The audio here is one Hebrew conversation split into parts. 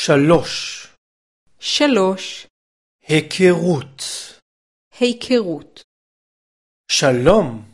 שלוש. היכרות. שלום.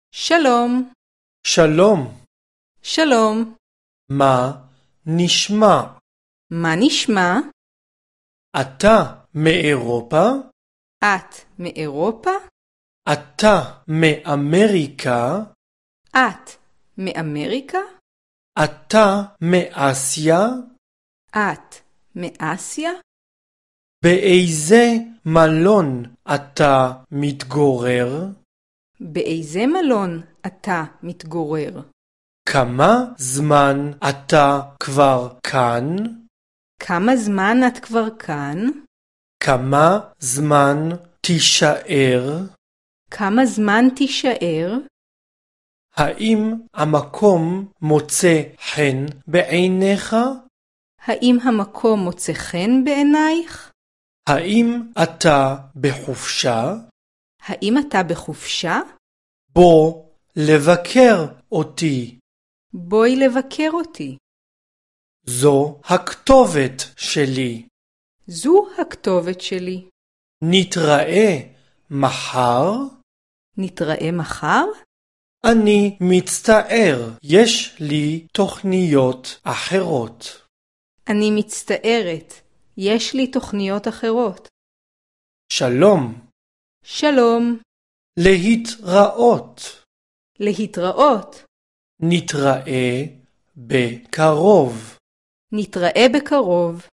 שלום. מה נשמע? מה נשמע? אתה מאירופה? את מאירופה? אתה מאמריקה? את מאמריקה? אתה מאסיה? את מאסיה? באיזה מלון אתה מתגורר? באיזה מלון אתה מתגורר? כמה זמן אתה כבר כאן? כמה זמן את כבר כאן? כמה זמן תישאר? כמה זמן תישאר? האם המקום מוצא חן בעיניך? האם המקום מוצא חן בעינייך? האם אתה בחופשה? האם אתה בחופשה? בוא לבקר אותי. בואי לבקר אותי. זו הכתובת שלי. זו הכתובת שלי. נתראה מחר? נתראה מחר? אני מצטער, יש לי תוכניות אחרות. אני מצטערת, יש לי תוכניות אחרות. שלום. להתראות. נתראה בקרוב. נתראה בקרוב.